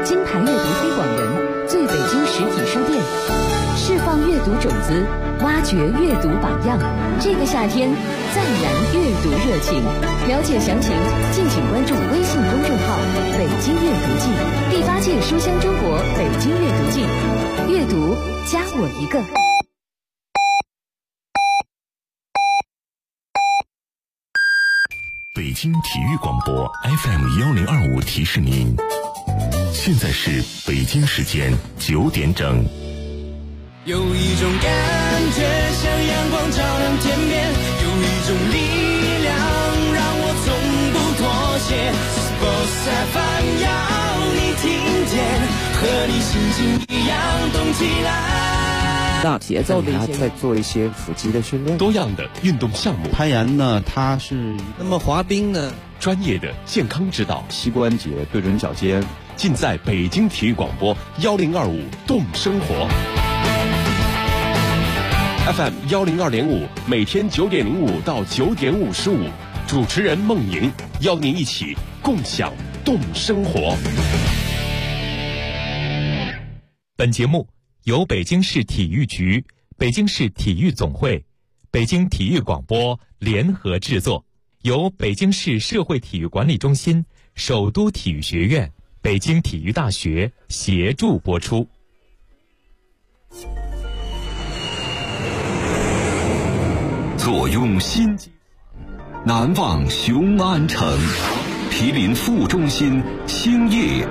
金牌阅读推广人，最北京实体书店，释放阅读种子，挖掘阅读榜样。这个夏天再燃阅读热情。了解详情，敬请关注微信公众号“北京阅读季”，第8届书香中国北京阅读季，阅读加我一个。 北京体育广播 FM1025提示您，现在是北京时间9点整。 有一种感觉像阳光照亮天边，有一种力量让我从不妥协。Sports FM 要你听见，和你心情一样动起来。 大节奏的，还在做一些腹肌的训练， 多样的运动项目。 攀岩呢，它是那么滑冰呢， 专业的健康指导， 膝关节对准脚尖， 尽在北京体育广播1025动生活。FM 102.5，每天9点05到9点55，主持人孟莹邀您一起共享动生活。 本节目由北京市体育局、北京市体育总会、北京体育广播联合制作，由北京市社会体育管理中心、首都体育学院、北京体育大学协助播出。 坐拥新机，难忘雄安城，毗邻副中心兴业。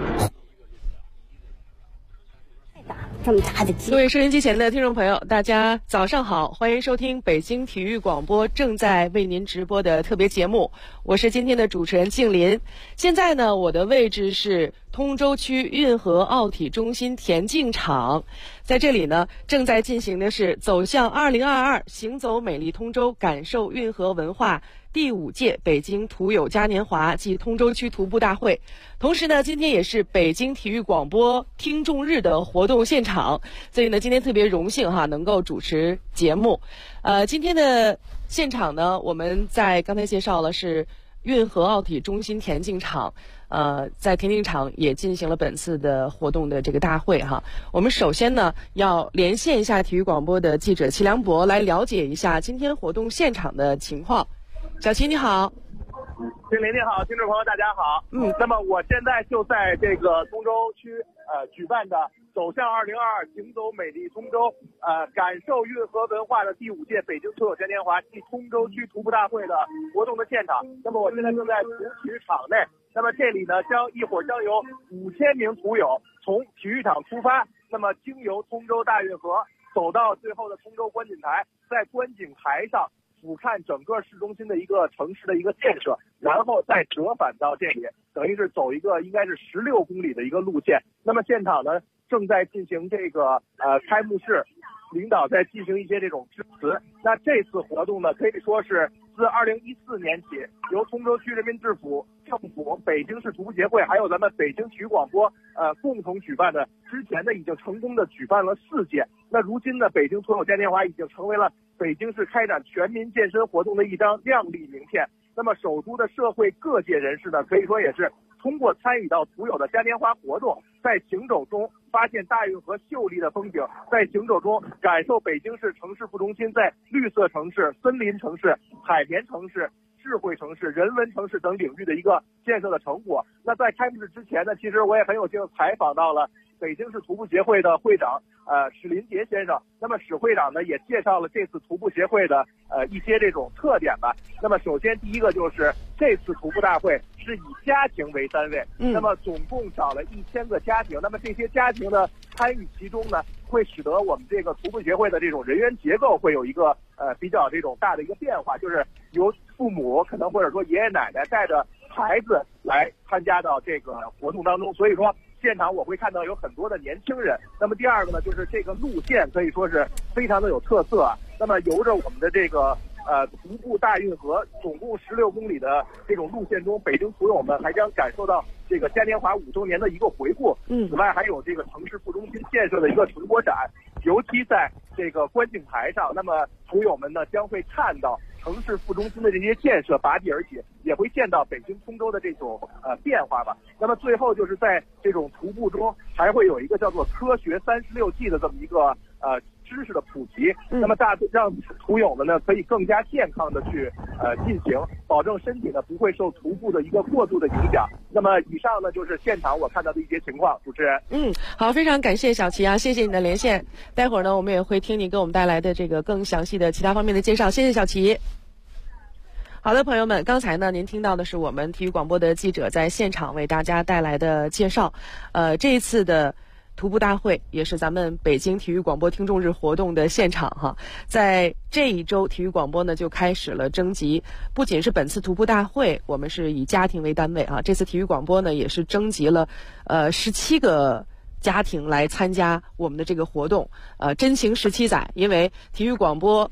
这么大的机， 各位收音机前的听众朋友，大家早上好，欢迎收听北京体育广播正在为您直播的特别节目，我是今天的主持人静林。现在呢，我的位置是通州区运河奥体中心田径场，在这里呢，正在进行的是走向2022行走美丽通州，感受运河文化第5届北京徒友嘉年华暨通州区徒步大会。同时呢，今天也是北京体育广播听众日的活动现场，所以呢，今天特别荣幸能够主持节目。今天的现场呢，我们在刚才介绍了是运河奥体中心田径场，在田径场也进行了本次的活动的这个大会哈。我们首先呢要连线一下体育广播的记者齐良博，来了解一下今天活动现场的情况。小齐你好。 经理你好，听众朋友大家好。那么我现在就在这个通州区举办的走向2022行走美丽通州感受运河文化的第5届北京徒友嘉年华暨通州区徒步大会的活动的现场。那么我现在正在体育场内，那么这里呢一会儿将有5000名徒友从体育场出发，那么经由通州大运河走到最后的通州观景台，在观景台上俯瞰整个市中心的一个城市的一个建设，然后再折返到这里，等于是走一个应该是16公里的一个路线。那么现场呢正在进行这个开幕式，领导在进行一些这种致辞。那这次活动呢可以说是自2014年起，由通州区人民政府、北京市徒步协会还有咱们北京体育广播共同举办的，之前呢已经成功的举办了4届。那如今呢，北京徒友嘉年华已经成为了北京市开展全民健身活动的一张亮丽名片。那么首都的社会各界人士呢，可以说也是通过参与到徒友的嘉年华活动，在行走中发现大运河秀丽的风景，在行走中感受北京市城市副中心在绿色城市、森林城市、海绵城市、智慧城市、人文城市等领域的一个建设的成果。那在开幕式之前呢，其实我也很有幸采访到了北京市徒步协会的会长史林杰先生。那么史会长呢也介绍了这次徒步协会的一些这种特点吧。那么首先第一个就是这次徒步大会是以家庭为单位，那么总共找了1000个家庭。那么这些家庭的参与其中呢，会使得我们这个徒步协会的这种人员结构会有一个比较这种大的一个变化，就是由父母可能或者说爷爷奶奶带着孩子来参加到这个活动当中，所以说现场我会看到有很多的年轻人。那么第二个呢，就是这个路线可以说是非常的有特色啊。那么由着我们的这个徒步大运河总共16公里的这种路线中，北京徒友们还将感受到这个嘉年华5周年的一个回顾。此外还有这个城市副中心建设的一个成果展，尤其在这个观景台上，那么徒友们呢将会看到城市副中心的这些建设拔地而起，也会见到北京通州的这种变化吧。那么最后就是在这种徒步中，还会有一个叫做科学36计的这么一个知识的普及，那么让徒友们呢可以更加健康的去进行，保证身体呢不会受徒步的一个过度的影响。那么以上呢就是现场我看到的一些情况，主持人。 好，非常感谢小齐啊，谢谢你的连线。待会儿呢我们也会听你给我们带来的这个更详细的其他方面的介绍，谢谢小齐。好的，朋友们，刚才呢您听到的是我们体育广播的记者在现场为大家带来的介绍。这一次的徒步大会也是咱们北京体育广播听众日活动的现场哈。在这一周，体育广播呢就开始了征集，不仅是本次徒步大会我们是以家庭为单位啊，这次体育广播呢也是征集了17个家庭来参加我们的这个活动，真情17载，因为体育广播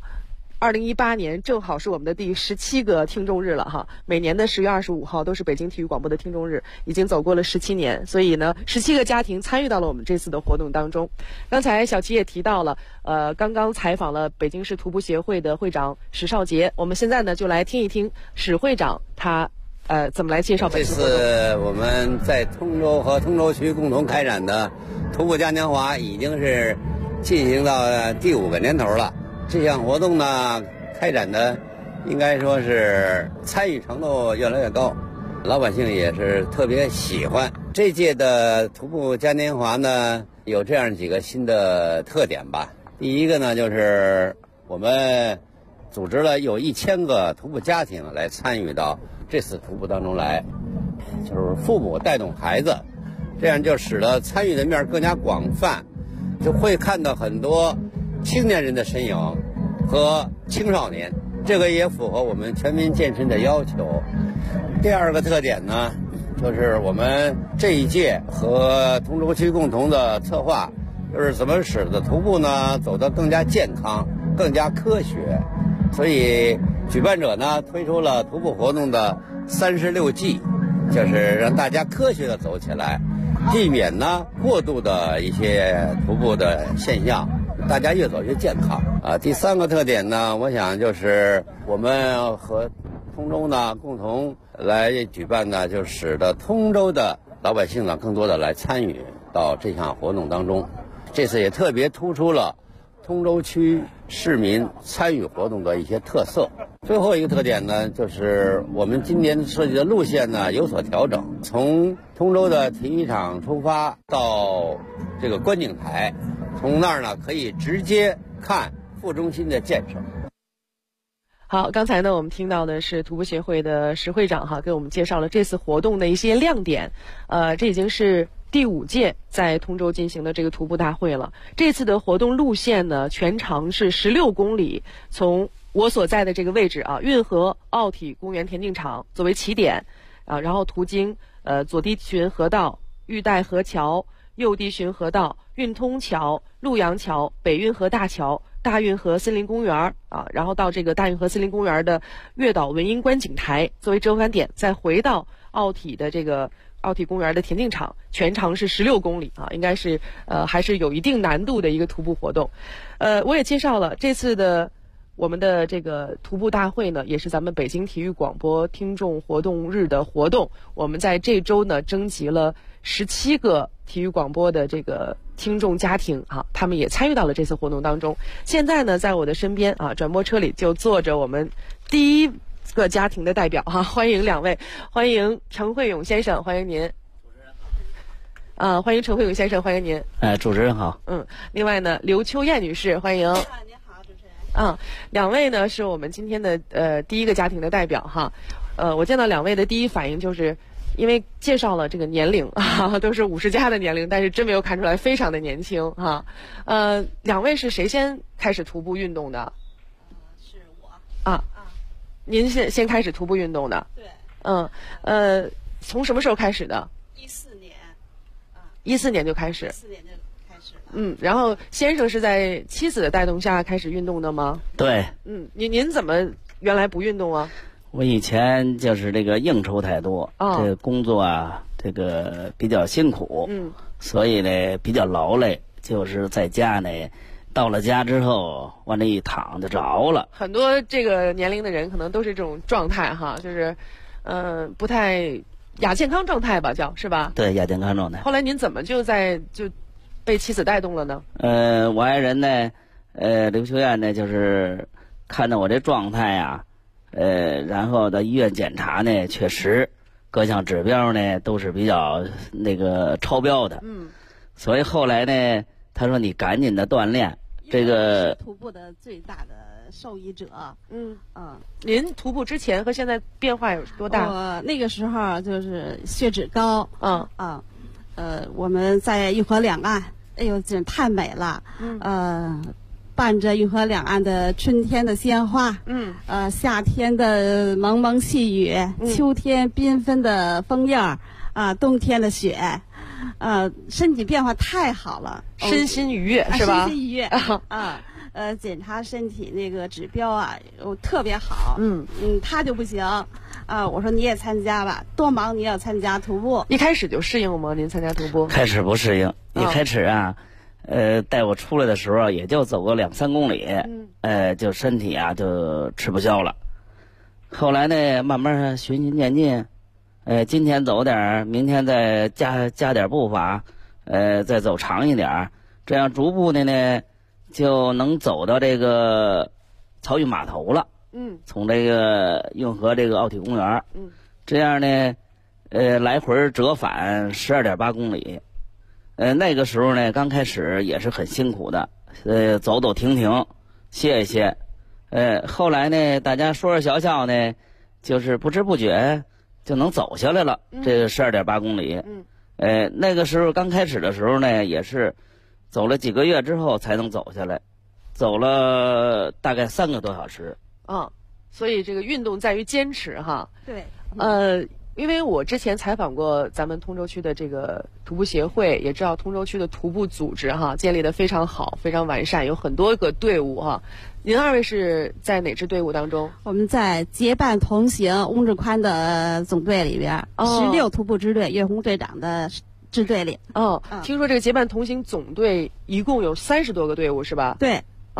2018年正好是我们的第17个听众日了哈，每年的10月25号都是北京体育广播的听众日，已经走过了17年，所以呢17个家庭参与到了我们这次的活动当中。刚才小齐也提到了，刚刚采访了北京市徒步协会的会长史少杰，我们现在呢就来听一听史会长他怎么来介绍本次活动。 这次我们在通州和通州区共同开展的徒步嘉年华已经是进行到第5个年头了。这项活动呢，开展的应该说是参与程度越来越高，老百姓也是特别喜欢。这届的徒步嘉年华呢，有这样几个新的特点吧。第一个呢，就是我们组织了有1000个徒步家庭来参与到这次徒步当中来，就是父母带动孩子，这样就使得参与的面更加广泛，就会看到很多青年人的身影和青少年，这个也符合我们全民健身的要求。第二个特点呢，就是我们这一届和通州区共同的策划，就是怎么使得徒步呢走得更加健康、更加科学。所以举办者呢推出了徒步活动的36计，就是让大家科学的走起来，避免呢过度的一些徒步的现象，大家越走越健康啊。第3个特点呢，我想就是我们和通州呢共同来举办呢，就使得通州的老百姓呢更多的来参与到这项活动当中。这次也特别突出了通州区市民参与活动的一些特色。最后一个特点呢，就是我们今年设计的路线呢有所调整，从通州的体育场出发到这个观景台，从那儿呢可以直接看副中心的建设。 好，刚才呢我们听到的是徒步协会的石会长哈，给我们介绍了这次活动的一些亮点。这已经是第5届在通州进行的这个徒步大会了。这次的活动路线呢，全长是16公里，从我所在的这个位置啊，运河奥体公园田径场作为起点啊，然后途经左堤巡河道、玉带河桥、右堤巡河道、运通桥、陆阳桥、北运河大桥、大运河森林公园啊，然后到这个大运河森林公园的月岛文英观景台作为折返点，再回到奥体的这个奥体公园的田径场，全长是16公里啊，应该是还是有一定难度的一个徒步活动。我也介绍了这次的我们的这个徒步大会呢，也是咱们北京体育广播听众活动日的活动。我们在这周呢征集了17个体育广播的这个听众家庭啊，他们也参与到了这次活动当中。现在呢，在我的身边啊，转播车里就坐着我们第一个家庭的代表哈，欢迎2位，欢迎陈慧勇先生，欢迎您。欢迎陈慧勇先生，欢迎您。 主持人好。 另外呢，刘秋燕女士，欢迎。 您好，主持人。 2位呢是我们今天的第一个家庭的代表哈。我见到2位的第一反应就是，因为介绍了这个年龄啊，都是50加的年龄，但是真没有看出来非常的年轻哈。2位是谁先开始徒步运动的？ 是我。 您先开始徒步运动的？ 对。 从什么时候开始的 ？14年。 14年就开始。 14年就开始了。 然后先生是在妻子的带动下开始运动的吗？ 对。 您怎么原来不运动啊？ 我以前就是这个应酬太多，这个工作啊，这个比较辛苦，所以呢比较劳累，就是在家呢到了家之后往那一躺就着了。 很多这个年龄的人可能都是这种状态哈，就是不太亚健康状态吧，是吧？ 对，亚健康状态。 后来您怎么就被妻子带动了呢？ 我爱人呢，刘秋燕呢，就是看到我这状态啊，然后到医院检查呢，确实各项指标呢都是比较那个超标的。所以后来呢，他说你赶紧的锻炼。这个徒步的最大的受益者。 您徒步之前和现在变化有多大？ 我那个时候就是血脂高。我们在运河两岸，哎呦，真太美了。伴着运河两岸的春天的鲜花，夏天的蒙蒙细雨，秋天缤纷的枫叶，冬天的雪。身体变化太好了， 身心愉悦是吧？ 身心愉悦检查身体那个指标啊，特别好。他就不行我说你也参加吧，多忙你也要参加徒步。 一开始就适应吗？您参加徒步？ 开始不适应，一开始啊，带我出来的时候也就走个2-3公里，就身体啊就吃不消了。后来呢，慢慢循序渐进。今天走点，明天再加点步伐，再走长一点，这样逐步的呢，就能走到这个漕运码头了。从这个运河这个奥体公园，这样呢，来回折返12.8公里。那个时候呢，刚开始也是很辛苦的，走走停停，歇一歇。后来呢，大家说笑笑呢，就是不知不觉就能走下来了，这个12.8公里。那个时候刚开始的时候呢，也是走了几个月之后才能走下来，走了大概3个多小时。 所以这个运动在于坚持哈。 对。 因为我之前采访过咱们通州区的这个徒步协会，也知道通州区的徒步组织哈建立的非常好，非常完善，有很多个队伍哈。您2位是在哪支队伍当中？ 我们在结伴同行翁志宽的总队里边，16徒步支队岳红队长的支队里。 听说这个结伴同行总队一共有30多个队伍是吧？ 对。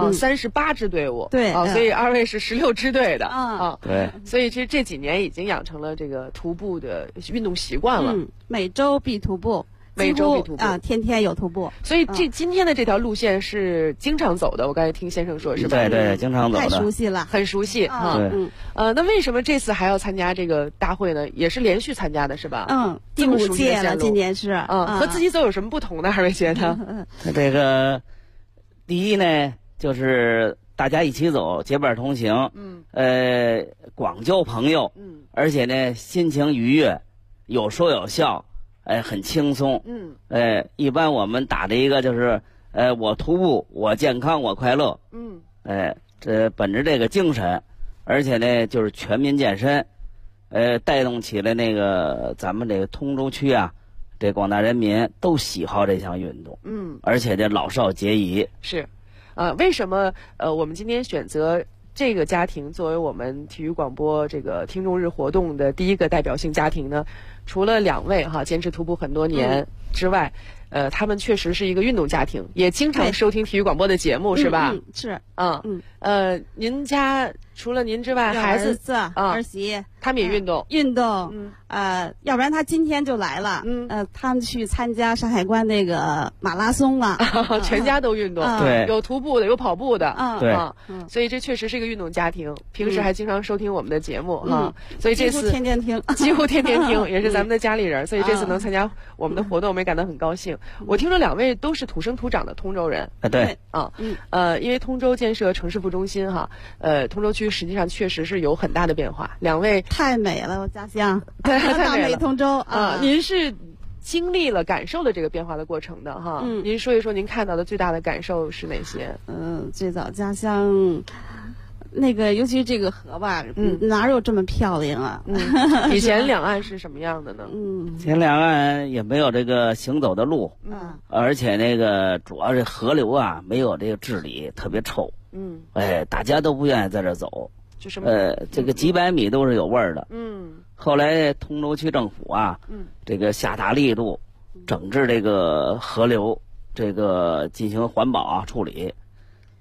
38支队伍。 对。 所以2位是16支队的。 对。 所以其实这几年已经养成了这个徒步的运动习惯了。 每周必徒步。 每周必徒步天天有徒步。 所以今天的这条路线是经常走的，我刚才听先生说是吧？对，经常走的。 太熟悉了， 很熟悉哈。那为什么这次还要参加这个大会呢？也是连续参加的是吧？ 第5届了，今年是。 和自己走有什么不同呢？2位觉得？ 这个第一呢，就是大家一起走，结伴同行，广交朋友，而且呢，心情愉悦，有说有笑。很轻松。一般我们打的一个就是，我徒步，我健康，我快乐。这本着这个精神，而且呢，就是全民健身，带动起来那个咱们这个通州区啊，这广大人民都喜好这项运动。而且这老少皆宜。 是，为什么我们今天选择这个家庭作为我们体育广播这个听众日活动的第一个代表性家庭呢？除了2位哈坚持徒步很多年之外，他们确实是一个运动家庭，也经常收听体育广播的节目，是吧？ 是。 您家除了您之外，孩子、 儿媳， 他们也运动。 要不然他今天就来了。他们去参加山海关那个马拉松了。 全家都运动， 对， 有徒步的，有跑步的。 对。 所以这确实是一个运动家庭，平时还经常收听我们的节目哈。所以这次几乎天天听， 几乎天天听，也是咱们的家里人。所以这次能参加我们的活动，我们也感到很高兴。我听说2位都是土生土长的通州人。 对。 因为通州建设城市副中心哈，通州区实际上确实是有很大的变化。2位太美了，我家乡大美通州啊！您是经历了、感受了这个变化的过程的哈。您说一说您看到的最大的感受是哪些？ 最早家乡那个，尤其这个河吧，哪有这么漂亮啊？ 以前两岸是什么样的呢？ 前两岸也没有这个行走的路，而且那个主要是河流啊，没有这个治理，特别臭。大家都不愿意在这走。这个几百米都是有味儿的。后来通州区政府啊，这个下大力度整治这个河流，这个进行环保啊处理。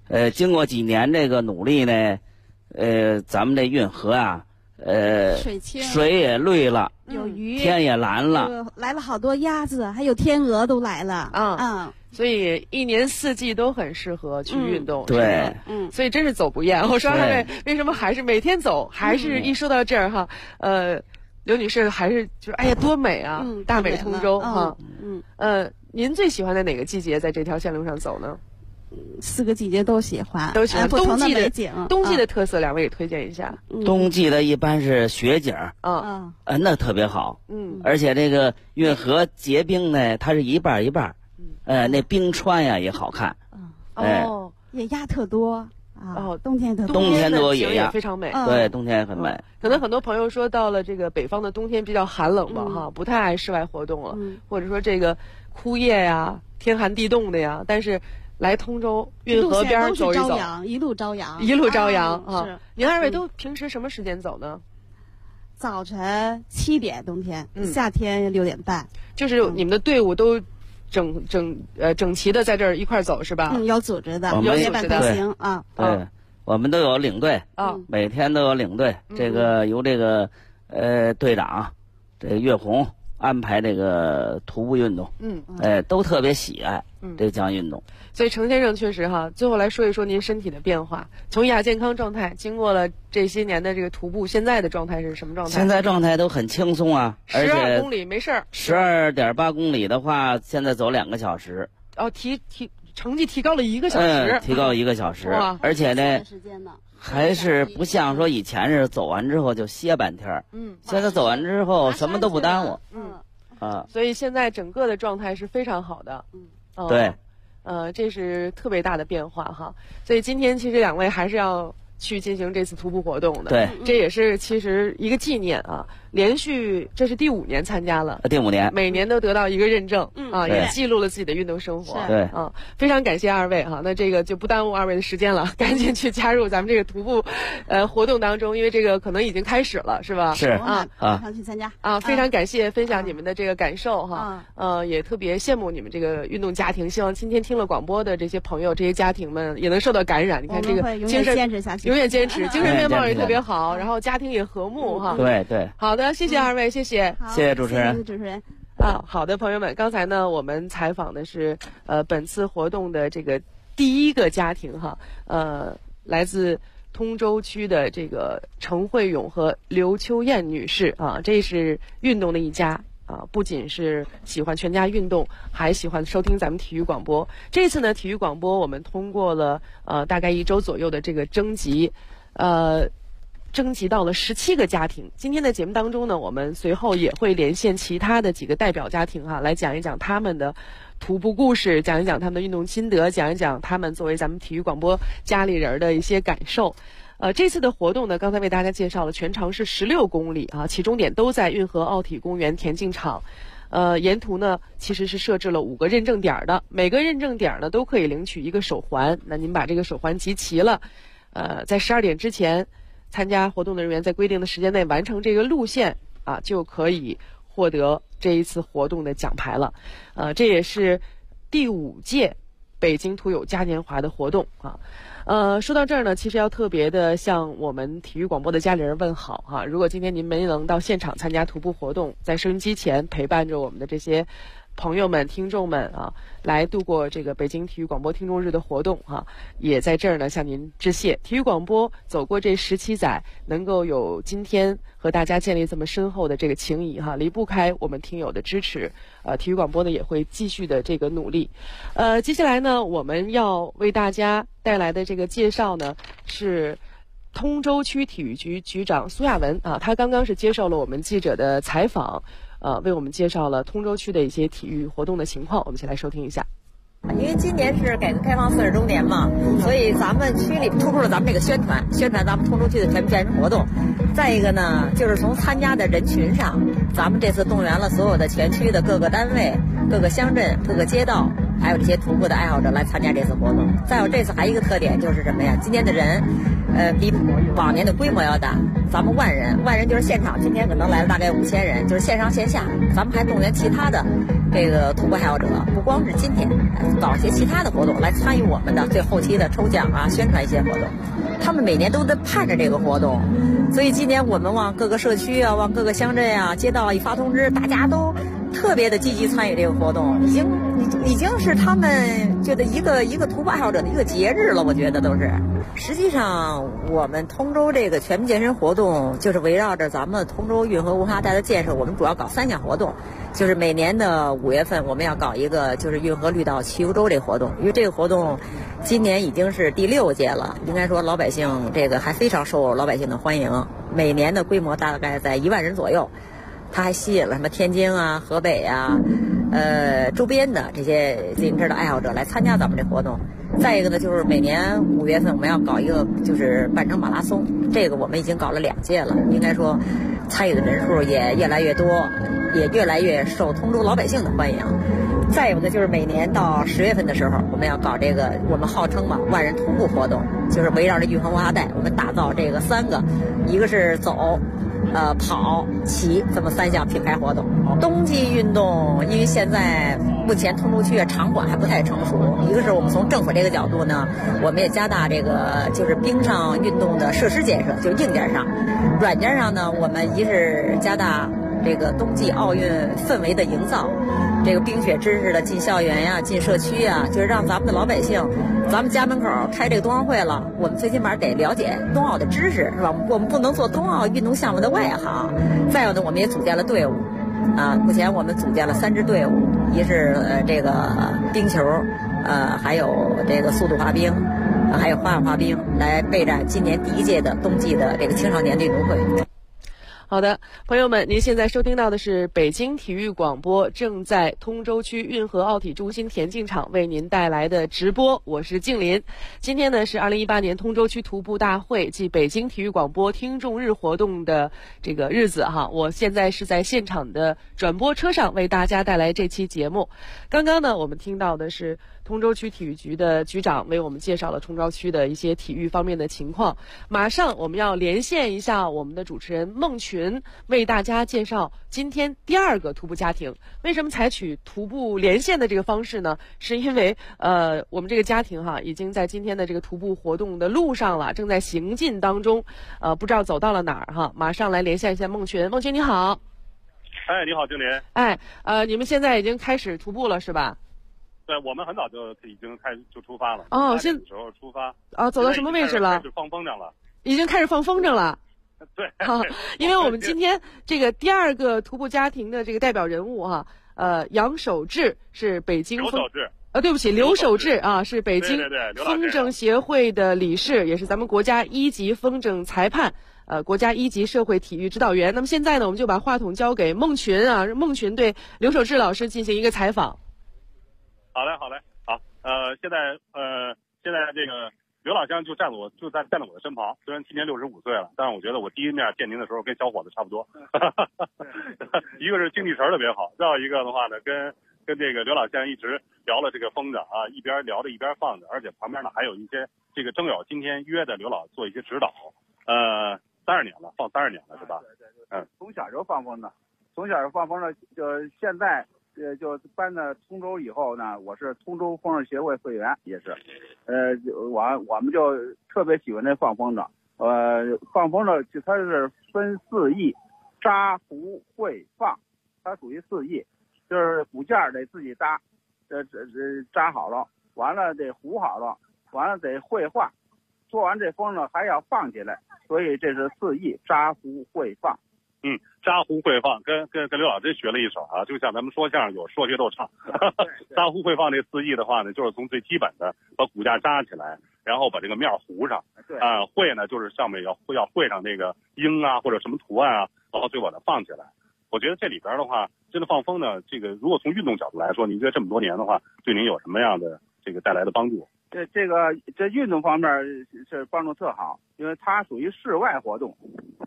经过几年这个努力呢，咱们这运河啊， 水清， 水也绿了， 有鱼， 天也蓝了， 来了好多鸭子，还有天鹅都来了。 所以一年四季都很适合去运动。 对， 所以真是走不厌。我说二位为什么还是每天走？还是一说到这儿哈，刘女士还是就是哎呀多美啊，大美通州哈。您最喜欢的哪个季节在这条线路上走呢 ？4个季节都喜欢， 都喜欢。 冬季的冬季的特色，两位也推荐一下。 冬季的一般是雪景，那特别好。而且这个运河结冰呢，它是一半一半。那冰川呀也好看。 野鸭特多。冬天多野鸭非常美。 对，冬天也很美。 可能很多朋友说到了这个北方的冬天比较寒冷吧，哈，不太爱室外活动了，或者说这个枯叶呀、天寒地冻的呀，但是来通州运河边走一走， 一路朝阳啊！您二位都平时什么时间走呢？ 早晨7点，冬天；夏天6点半。 就是你们的队伍都整齐的在这儿一块走是吧？ 有组织的， 有结伴同行啊。 对，我们都有领队每天都有领队。这个由这个队长这个岳红安排这个徒步运动。都特别喜爱这项运动。 所以程先生确实哈，最后来说一说您身体的变化，从亚健康状态经过了这些年的这个徒步，现在的状态是什么状态？ 现在状态都很轻松啊，而且 12公里没事儿。 12.8公里的话，现在走2个小时。 成绩提高了1个小时。 提高了1个小时，而且呢，还是不像说以前是走完之后就歇半天。现在走完之后什么都不耽误。 所以现在整个的状态是非常好的。 对。 这是特别大的变化哈，所以今天其实两位还是要去进行这次徒步活动的。 对， 这也是其实一个纪念啊。连续这是第5年参加了， 第5年， 每年都得到一个认证也记录了自己的运动生活。 对非常感谢二位哈。那这个就不耽误二位的时间了，赶紧去加入咱们这个徒步活动当中，因为这个可能已经开始了，是吧？ 是马上去参加非常感谢分享你们的这个感受哈。也特别羡慕你们这个运动家庭，希望今天听了广播的这些朋友、这些家庭们也能受到感染。你看这个精神坚持下去， 永远坚持，精神面貌也特别好，然后家庭也和睦哈。 对， 好的。谢谢二位，谢谢主持人。 好的，朋友们，刚才呢，我们采访的是本次活动的这个第1个家庭哈，来自通州区的这个程慧勇和刘秋燕女士啊，这是运动的一家啊，不仅是喜欢全家运动，还喜欢收听咱们体育广播。这次呢，体育广播我们通过了大概1周左右的这个征集，征集到了17个家庭。今天的节目当中呢，我们随后也会连线其他的几个代表家庭哈，来讲一讲他们的徒步故事，讲一讲他们的运动心得，讲一讲他们作为咱们体育广播家里人的一些感受。这次的活动呢，刚才为大家介绍了，全长是16公里啊，起终点都在运河奥体公园田径场。沿途呢其实是设置了5个认证点的，每个认证点呢都可以领取1个手环。那您把这个手环集齐了，在12点之前，参加活动的人员在规定的时间内完成这个路线啊，就可以获得这一次活动的奖牌了。这也是第5届北京徒友嘉年华的活动啊。说到这儿呢，其实要特别的向我们体育广播的家里人问好哈。如果今天您没能到现场参加徒步活动，在收音机前陪伴着我们的这些朋友们、听众们啊，来度过这个北京体育广播听众日的活动哈，也在这儿呢向您致谢。体育广播走过这17载，能够有今天和大家建立这么深厚的这个情谊哈，离不开我们听友的支持。体育广播呢也会继续的这个努力。接下来呢，我们要为大家带来的这个介绍呢是通州区体育局局长苏亚文啊，他刚刚是接受了我们记者的采访。为我们介绍了通州区的一些体育活动的情况，我们先来收听一下。 因为今年是改革开放40周年嘛，所以咱们区里突出了咱们这个宣传咱们通州区的全民健身活动。再一个呢，就是从参加的人群上，咱们这次动员了所有的全区的各个单位、各个乡镇、各个街道，还有这些徒步的爱好者来参加这次活动。再有这次还有一个特点就是什么呀？今年的人，比往年的规模要大。咱们万人就是现场，今天可能来了大概5000人，就是线上线下。咱们还动员其他的， 这个徒步爱好者，不光是今天，搞一些其他的活动来参与我们的最后期的抽奖啊，宣传一些活动。他们每年都在盼着这个活动，所以今年我们往各个社区啊，往各个乡镇啊、街道一发通知，大家都特别的积极参与这个活动，已经是他们觉得一个徒步爱好者的一个节日了，我觉得都是。实际上，我们通州这个全民健身活动就是围绕着咱们通州运河文化带的建设，我们主要搞3项活动，就是每年的5月份我们要搞一个就是运河绿道骑游舟这个活动，因为这个活动今年已经是第6届了，应该说老百姓这个还非常受老百姓的欢迎，每年的规模大概在1万人左右。它还吸引了什么天津啊、河北啊、周边的这些自行车的爱好者来参加咱们这活动。再一个呢，就是每年5月份我们要搞一个就是半程马拉松，这个我们已经搞了2届了，应该说参与的人数也越来越多，也越来越受通州老百姓的欢迎。再有呢，就是每年到10月份的时候，我们要搞这个我们号称万人徒步活动，就是围绕着运河文化带，我们打造这个3个，一个是走。跑、骑这么3项品牌活动。冬季运动，因为现在目前通州区场馆还不太成熟，一个是我们从政府这个角度呢，我们也加大这个就是冰上运动的设施建设，就是硬件上，软件上呢，我们一是加大这个冬季奥运氛围的营造，这个冰雪知识的进校园呀、进社区呀，就是让咱们的老百姓，咱们家门口开这个冬奥会了，我们最起码得了解冬奥的知识，是吧？我们不能做冬奥运动项目的外行。再有呢，我们也组建了队伍，目前我们组建了3支队伍，一是这个冰球，还有这个速度滑冰，还有花样滑冰，来备战今年第1届的冬季的这个青少年运动会。 好的，朋友们，您现在收听到的是北京体育广播正在通州区运河奥体中心田径场为您带来的直播，我是静林。今天呢是2018年通州区徒步大会暨北京体育广播听众日活动的这个日子哈，我现在是在现场的转播车上为大家带来这期节目。刚刚呢我们听到的是通州区体育局的局长为我们介绍了通州区的一些体育方面的情况。马上我们要连线一下我们的主持人孟群，为大家介绍今天第2个徒步家庭。为什么采取徒步连线的这个方式呢？是因为我们这个家庭哈已经在今天的这个徒步活动的路上了，正在行进当中，不知道走到了哪儿哈。马上来连线一下孟群。孟群你好。 哎，你好，经理。 哎，你们现在已经开始徒步了是吧？ 对，我们很早就已经就出发了。 哦， 现在时候出发。 走到什么位置了？ 开始放风筝了。 已经开始放风筝了。 对。 因为我们今天这个第2个徒步家庭的这个代表人物哈，杨守志是北京刘守志。 对不起，刘守志啊，是北京风筝协会的理事，也是咱们国家1级风筝裁判，国家1级社会体育指导员。那么现在呢，我们就把话筒交给孟群啊，孟群对刘守志老师进行一个采访。 好嘞，好。现在这个刘老乡站在我的身旁，虽然今年65岁了，但是我觉得我第一面见您的时候跟小伙子差不多。一个是精气神特别好，再有一个的话呢，跟这个刘老乡一直聊了这个风筝啊，一边聊着一边放着，而且旁边呢还有一些这个征友今天约的刘老做一些指导。30年了，放30年了是吧？ 从小就放风筝，就现在。就搬到通州以后呢，我是通州风筝协会会员，也是，我们就特别喜欢这放风筝，放风筝就它是分4艺，扎、胡、会、放，它属于4艺，就是骨架得自己扎，扎好了，完了得糊好了，完了得绘画，做完这风筝还要放起来，所以这是4艺，扎、胡、会、放。 扎胡会放跟刘老师学了一手啊，就像咱们说相声有说学逗唱。扎胡会放这4艺的话呢，就是从最基本的把骨架扎起来，然后把这个面糊上。会呢就是上面要绘上那个鹰啊或者什么图案啊，然后最后把它放起来。我觉得这里边的话，真的放风呢，这个如果从运动角度来说，您觉得这么多年的话，对您有什么样的这个带来的帮助？ 这运动方面是帮助特好，因为它属于室外活动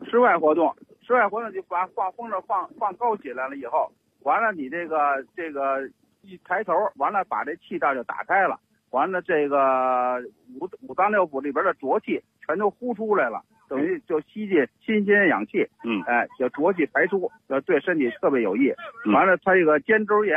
就把放风筝放高起来了以后，完了你这个一抬头，完了把这气道就打开了，完了这个五脏六腑里边的浊气全都呼出来了，等于就吸进新鲜氧气，就浊气排出，对身体特别有益。完了它这个肩周炎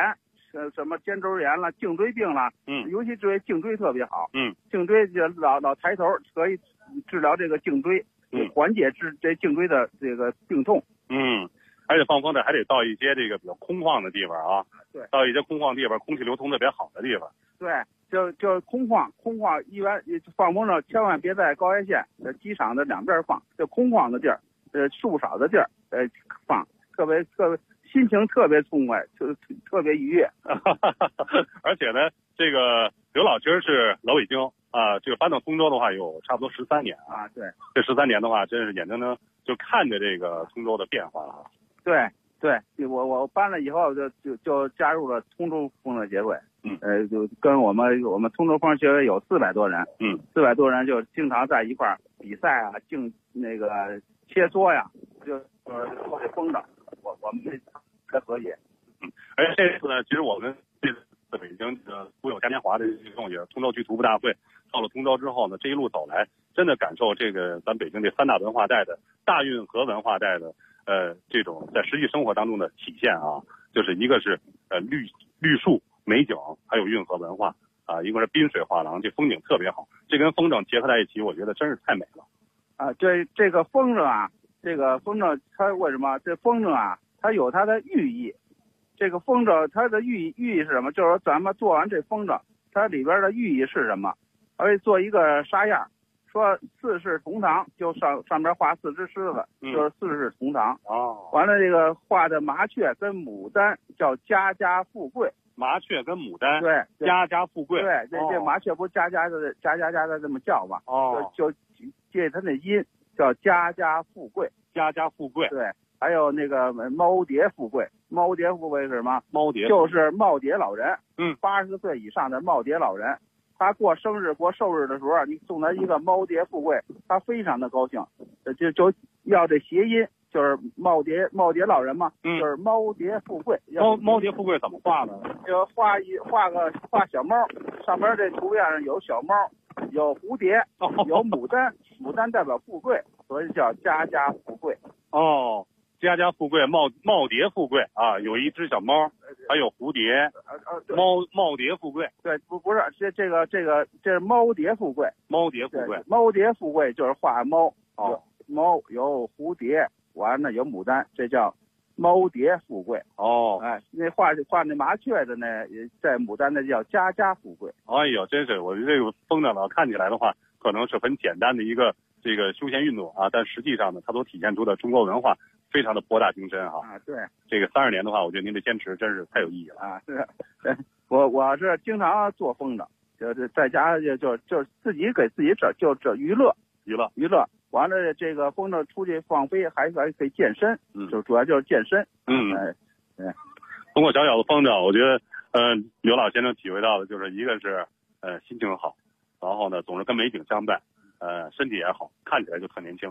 什么肩周炎了、颈椎病了，尤其对颈椎特别好，颈椎就老抬头可以治疗这个颈椎，缓解这颈椎的这个病痛， 而且放风筝还得到一些这个比较空旷的地方啊， 对， 到一些空旷地方，空气流通特别好的地方， 对，就空旷，一般放风筝千万别在高压线、机场的两边放，就空旷的地儿，树少的地儿，放，特别心情特别痛快，特别愉悦。 而且呢，这个刘老其实是老北京啊，这个搬到通州的话有差不多13年啊。对， 这13年的话，真是眼睁睁就看着这个通州的变化了。 对，我搬了以后就加入了通州风筝协会，就跟我们通州风筝协会有400多人，400多人就经常在一块儿比赛啊，那个切磋呀，就做这风筝，我们这和谐。 而且这次呢，其实我们这次北京徒有嘉年华的运动也是通州区徒步大会，到了通州之后呢，这一路走来，真的感受这个咱北京这3大文化带的大运河文化带的这种在实际生活当中的体现啊，就是一个是绿树美景，还有运河文化啊，一个是滨水画廊，这风景特别好，这跟风筝结合在一起，我觉得真是太美了啊。这个风筝啊，它为什么这风筝啊，它有它的寓意。这个风筝它的寓意是什么？就是说咱们做完这风筝，它里边的寓意是什么？而且做一个沙样，说4世同堂，就上边画4只狮子，就是4世同堂。完了这个画的麻雀跟牡丹叫家家富贵。 麻雀跟牡丹， 对， 家家富贵。 对，这麻雀不家家的这么叫嘛？就借它那音叫家家富贵， 家家富贵。 对。还有那个耄耋富贵，耄耋富贵是什么？ 耄耋就是耄耋老人，80岁以上的耄耋老人，他过生日过寿日的时候，你送他一个耄耋富贵，他非常的高兴，就要这谐音，就是耄耋老人嘛，就是耄耋富贵。 耄耋富贵怎么画呢？ 就画小猫，上边这图片上有小猫，有蝴蝶，有牡丹，牡丹代表富贵，所以叫家家富贵。 家家富贵，耄耋富贵啊！有一只小猫，还有蝴蝶，耄耋富贵。 对，不是这是耄耋富贵。 耄耋富贵， 耄耋富贵就是画猫，猫有蝴蝶，完了有牡丹，这叫耄耋富贵。那画那麻雀的呢，在牡丹的叫家家富贵。 哎呦，真是我这个风筝看起来的话，可能是很简单的一个这个休闲运动啊，但实际上呢，它所体现出的中国文化非常的博大精深哈。 对， 这个30年的话，我觉得您的坚持真是太有意义了啊。是，我是经常做风筝，就是在家就自己给自己这娱乐。完了，这个风筝出去放飞，还可以健身，就主要就是健身。对。 通过小小的风筝，我觉得刘老先生体会到的就是一个是心情好，然后呢总是跟美景相伴。身体也好，看起来就特年轻。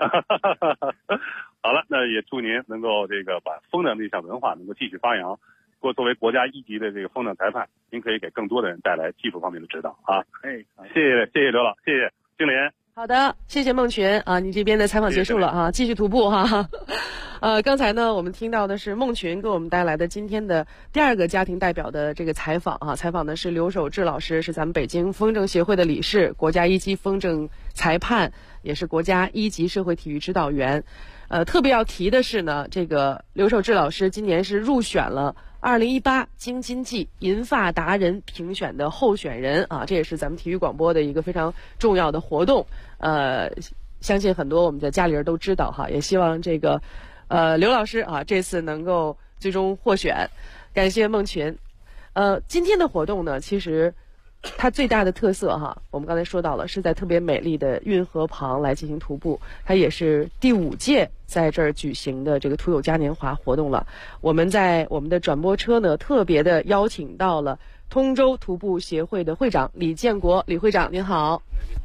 好了，那也祝您能够这个把风筝这项文化能够继续发扬。作为国家1级的这个风筝裁判，您可以给更多的人带来技术方面的指导啊。谢谢刘老，谢谢经理。 好的，谢谢孟群啊，你这边的采访结束了啊，继续徒步哈。刚才呢，我们听到的是孟群给我们带来的今天的第2个家庭代表的这个采访啊，采访的是刘守志老师，是咱们北京风筝协会的理事，国家1级风筝裁判，也是国家1级社会体育指导员。特别要提的是呢，这个刘守志老师今年是入选了2018京津冀银发达人评选的候选人啊，这也是咱们体育广播的一个非常重要的活动。相信很多我们的家里人都知道哈，也希望这个刘老师啊这次能够最终获选，感谢孟群。今天的活动呢，其实它最大的特色哈，我们刚才说到了，是在特别美丽的运河旁来进行徒步，它也是第5届在这儿举行的这个徒有嘉年华活动了。我们在我们的转播车呢，特别的邀请到了通州徒步协会的会长李建国，李会长您好。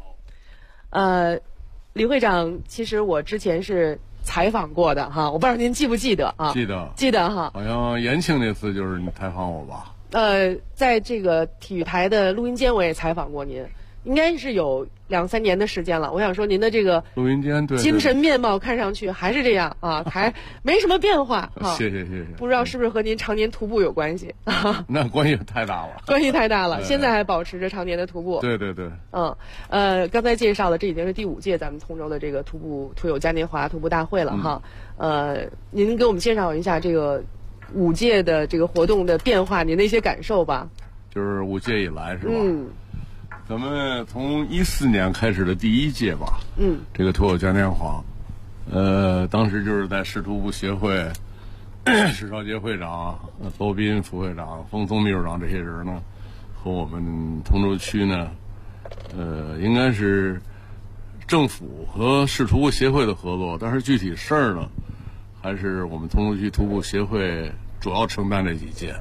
李会长，其实我之前是采访过的哈，我不知道您记不记得啊？记得哈。 好像延庆那次就是你采访我吧？ 在这个体育台的录音间我也采访过您， 应该是有2、3年的时间了。我想说，您的这个录音间对精神面貌看上去还是这样啊，还没什么变化啊。 谢谢。 不知道是不是和您常年徒步有关系？ 那关系太大了。 关系太大了，现在还保持着常年的徒步。 对。 刚才介绍了，这已经是第5届咱们通州的这个土友嘉年华徒步大会了哈。您给我们介绍一下这个5届的这个活动的变化，您的一些感受吧。 就是5届以来是吧？咱们从14年开始的第1届吧。这个土友嘉年华，当时就是在市徒步协会史少杰会长、邹斌副会长、冯松秘书长这些人呢，和我们通州区呢，应该是政府和市徒步协会的合作，但是具体事儿呢，还是我们通州区徒步协会主要承担这几届。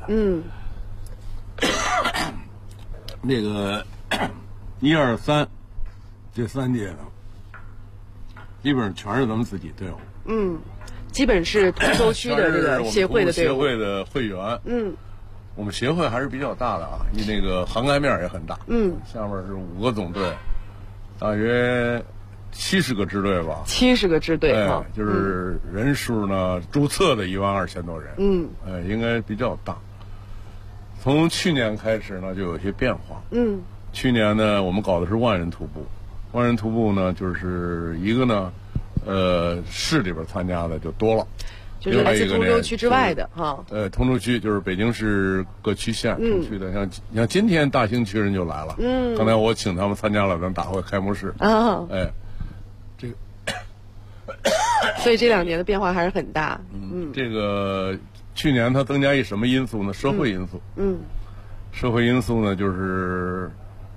那个1、2、3这3届呢，基本上全是咱们自己队伍。 基本是通州区的这个协会的队伍。 协会的会员。我们协会还是比较大的啊，你那个涵盖面也很大。下面是5个总队，大约70个支队吧。70个支队啊，就是人数呢，注册的12000多人。应该比较大。从去年开始呢，就有些变化。去年呢，我们搞的是10000人徒步。10000人徒步呢，就是一个呢，市里边参加的就多了， 就是来自通州区之外的哈。 通州区就是北京市各区县城区的，像今天大兴区人就来了。刚才我请他们参加了咱大会开幕式。这个， 所以这2年的变化还是很大。 这个去年它增加一什么因素呢？社会因素。社会因素呢，就是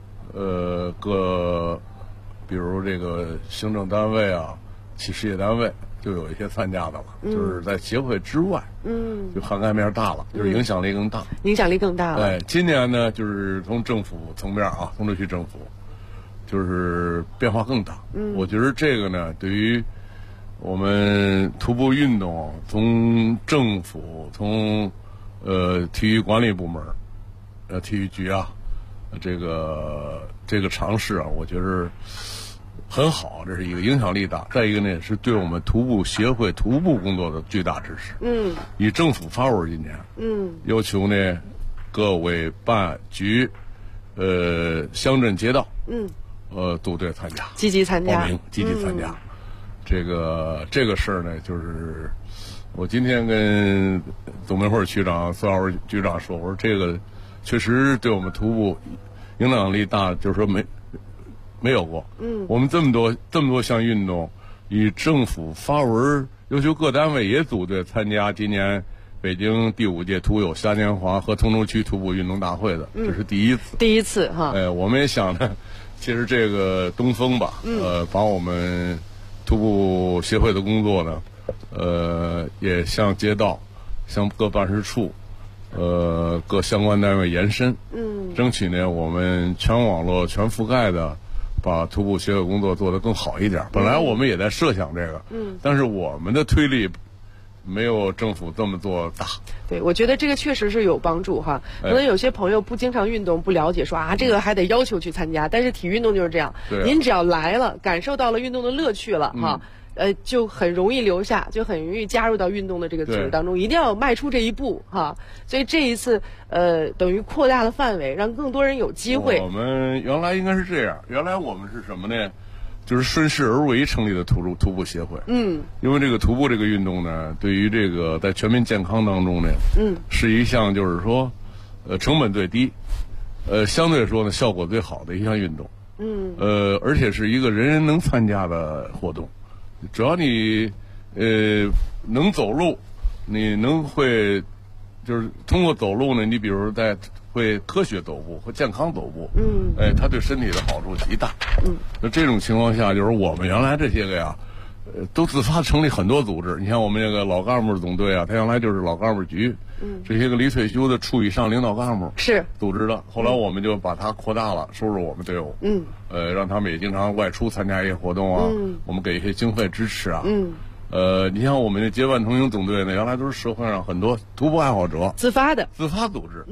比如这个行政单位啊、事业单位就有一些参加的了，就是在协会之外，就涵盖面大了，就是影响力更大。影响力更大了。今年呢，就是从政府层面啊，通州区政府，就是变化更大。我觉得这个呢，对于我们徒步运动，从政府、从体育管理部门、体育局啊，这个尝试啊，我觉得很好，这是一个影响力大。再一个呢，是对我们徒步协会徒步工作的巨大支持。以政府发文今年，要求呢各委办局、乡镇街道，组队参加，积极参加，报名，积极参加。这个事儿呢，就是我今天跟总门会区长孙老师局长说，我说这个确实对我们徒步影响力大，就是说没有过。我们这么多项运动，以政府发文要求各单位也组队参加今年北京第5届土友嘉年华和通州区徒步运动大会的，这是第一次哈。我们也想呢，其实这个东风吧，把我们徒步协会的工作呢，也向街道、向各办事处、各相关单位延伸，争取呢我们全网络全覆盖的把徒步协会工作做得更好一点。本来我们也在设想这个，但是我们的推力没有政府这么做大。 对，我觉得这个确实是有帮助哈。可能有些朋友不经常运动，不了解说这个还得要求去参加。但是体育运动就是这样，您只要来了，感受到了运动的乐趣了哈。就很容易留下，就很容易加入到运动的这个组织当中，一定要迈出这一步哈。所以这一次等于扩大了范围，让更多人有机会。 我们原来应该是这样，原来我们是什么呢？就是顺势而为成立的徒步协会。因为这个徒步这个运动呢，对于这个在全民健康当中呢，是一项就是说成本最低，相对来说呢效果最好的一项运动。而且是一个人人能参加的活动。只要你能走路，你能会就是通过走路呢，你比如在会科学走步和健康走步，它对身体的好处极大。那这种情况下，就是我们原来这些个呀，都自发成立很多组织。你像我们这个老干部总队啊，它原来就是老干部局，这些个离退休的处以上领导干部是组织的。后来我们就把它扩大了，收入我们队伍，让他们也经常外出参加一些活动啊，我们给一些经费支持啊。你像我们的结伴同行总队呢，原来都是社会上很多徒步爱好者自发组织。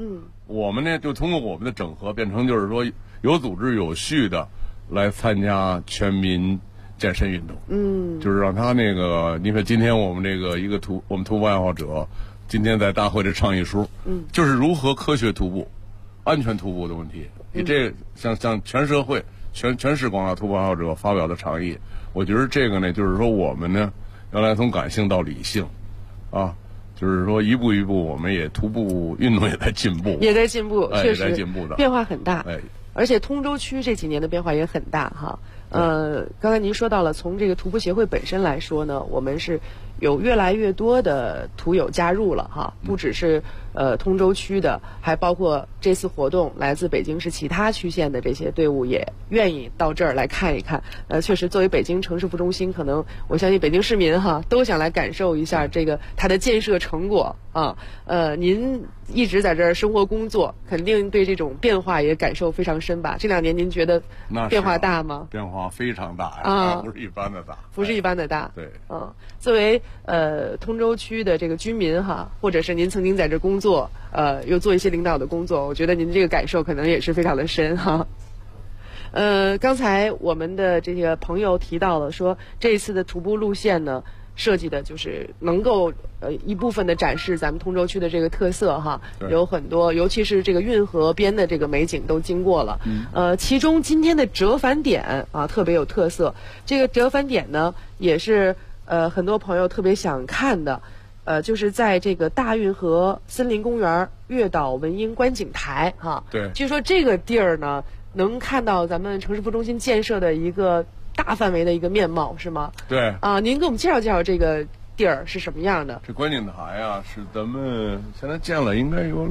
我们呢就通过我们的整合，变成就是说有组织有序的来参加全民健身运动。就是让他那个，你看今天我们这个我们徒步爱好者今天在大会的倡议书，就是如何科学徒步、安全徒步的问题。你这向全社会、全市广大徒步爱好者发表的倡议，我觉得这个呢，就是说我们呢，原来从感性到理性，啊。就是说，一步一步，我们也徒步运动也在进步， 确实也在进步的， 变化很大。而且通州区这几年的变化也很大哈。刚才您说到了，从这个徒步协会本身来说呢，我们是有越来越多的徒友加入了哈，不只是通州区的，还包括这次活动来自北京市其他区县的这些队伍也愿意到这儿来看一看。确实，作为北京城市副中心，可能我相信北京市民哈都想来感受一下这个它的建设成果啊。您一直在这儿生活工作，肯定对这种变化也感受非常深吧？这2年您觉得变化大吗？ 变化非常大呀，不是一般的大， 不是一般的大。 对， 作为通州区的这个居民哈，或者是您曾经在这工作，又做一些领导的工作，我觉得您这个感受可能也是非常的深哈。刚才我们的这些朋友提到了说，这一次的徒步路线呢，设计的就是能够一部分的展示咱们通州区的这个特色哈，有很多，尤其是这个运河边的这个美景都经过了。其中今天的折返点啊特别有特色，这个折返点呢也是很多朋友特别想看的。就是在这个大运河森林公园月岛文英观景台哈。 对。 据说这个地儿呢，能看到咱们城市副中心建设的一个大范围的一个面貌，是吗？ 对。 您给我们介绍介绍这个地儿是什么样的？ 这观景台啊，是咱们现在建了应该有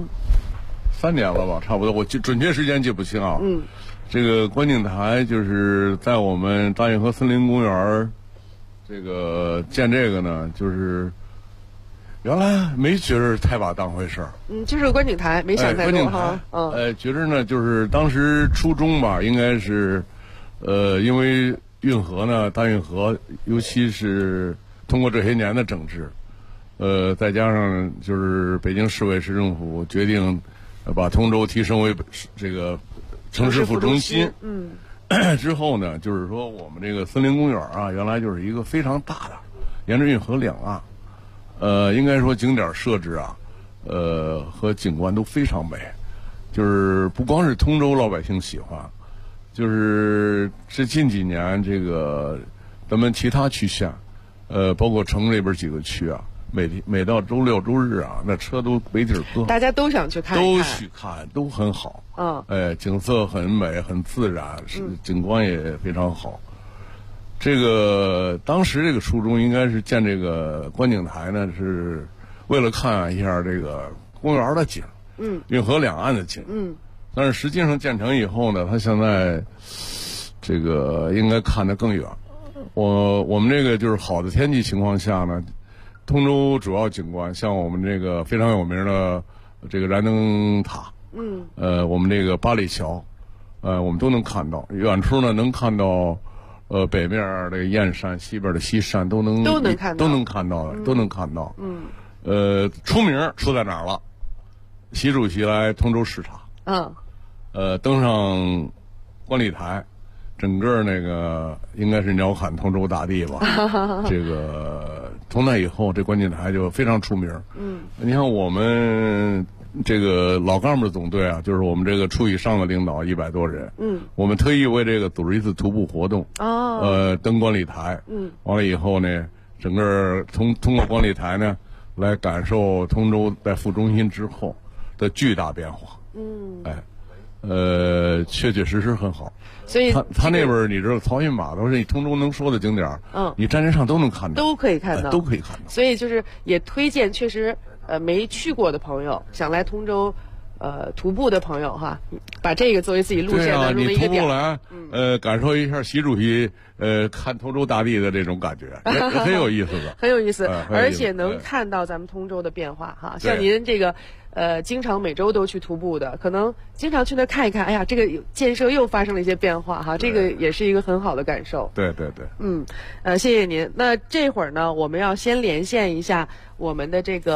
3年了吧，差不多，我准确时间记不清啊。这个观景台就是在我们大运河森林公园这个建这个呢，就是原来没觉着太把当回事儿。 就是个观景台，没想太多哈。 觉着呢，就是当时初衷吧，应该是，因为运河呢，大运河，尤其是通过这些年的整治，再加上就是北京市委市政府决定把通州提升为这个城市副中心。之后呢，就是说我们这个森林公园啊，原来就是一个非常大的，沿着运河两岸。应该说景点设置啊，和景观都非常美，就是不光是通州老百姓喜欢，就是这近几年这个咱们其他区县，包括城里边几个区啊，每到周六周日啊，那车都没地儿搁， 大家都想去看一看，都去看，都很好。景色很美，很自然，景观也非常好。这个当时这个初衷应该是建这个观景台呢，是为了看一下这个公园的景，运河两岸的景，但是实际上建成以后呢，它现在这个应该看得更远。我们这个就是好的天气情况下呢，通州主要景观像我们这个非常有名的这个燃灯塔，我们这个八里桥，我们都能看到，远处呢能看到。北面这个燕山，西边的西山都能看到，都能看到。出名出在哪儿了？习主席来通州视察，登上观礼台，整个那个应该是鸟瞰通州大地吧。这个从那以后，这观景台就非常出名。你看我们。这个老干部总队啊，就是我们这个处以上的领导100多人，我们特意为这个组织一次徒步活动，登观礼台，完了以后呢，整个通过观礼台呢，来感受通州在副中心之后的巨大变化，确确实实很好。 所以他那边你知道漕运码头是你通州能说的景点，你站站上都能看到， 都可以看到， 都可以看到。 所以就是也推荐，确实。没去过的朋友，想来通州，徒步的朋友哈，把这个作为自己路线当中的一个点。 你徒步来，感受一下习主席看通州大地的这种感觉，很有意思的， 很有意思，而且能看到咱们通州的变化哈。像您这个经常每周都去徒步的，可能经常去那看一看，哎呀，这个建设又发生了一些变化哈，这个也是一个很好的感受。 对。 谢谢您。那这会儿呢，我们要先连线一下我们的这个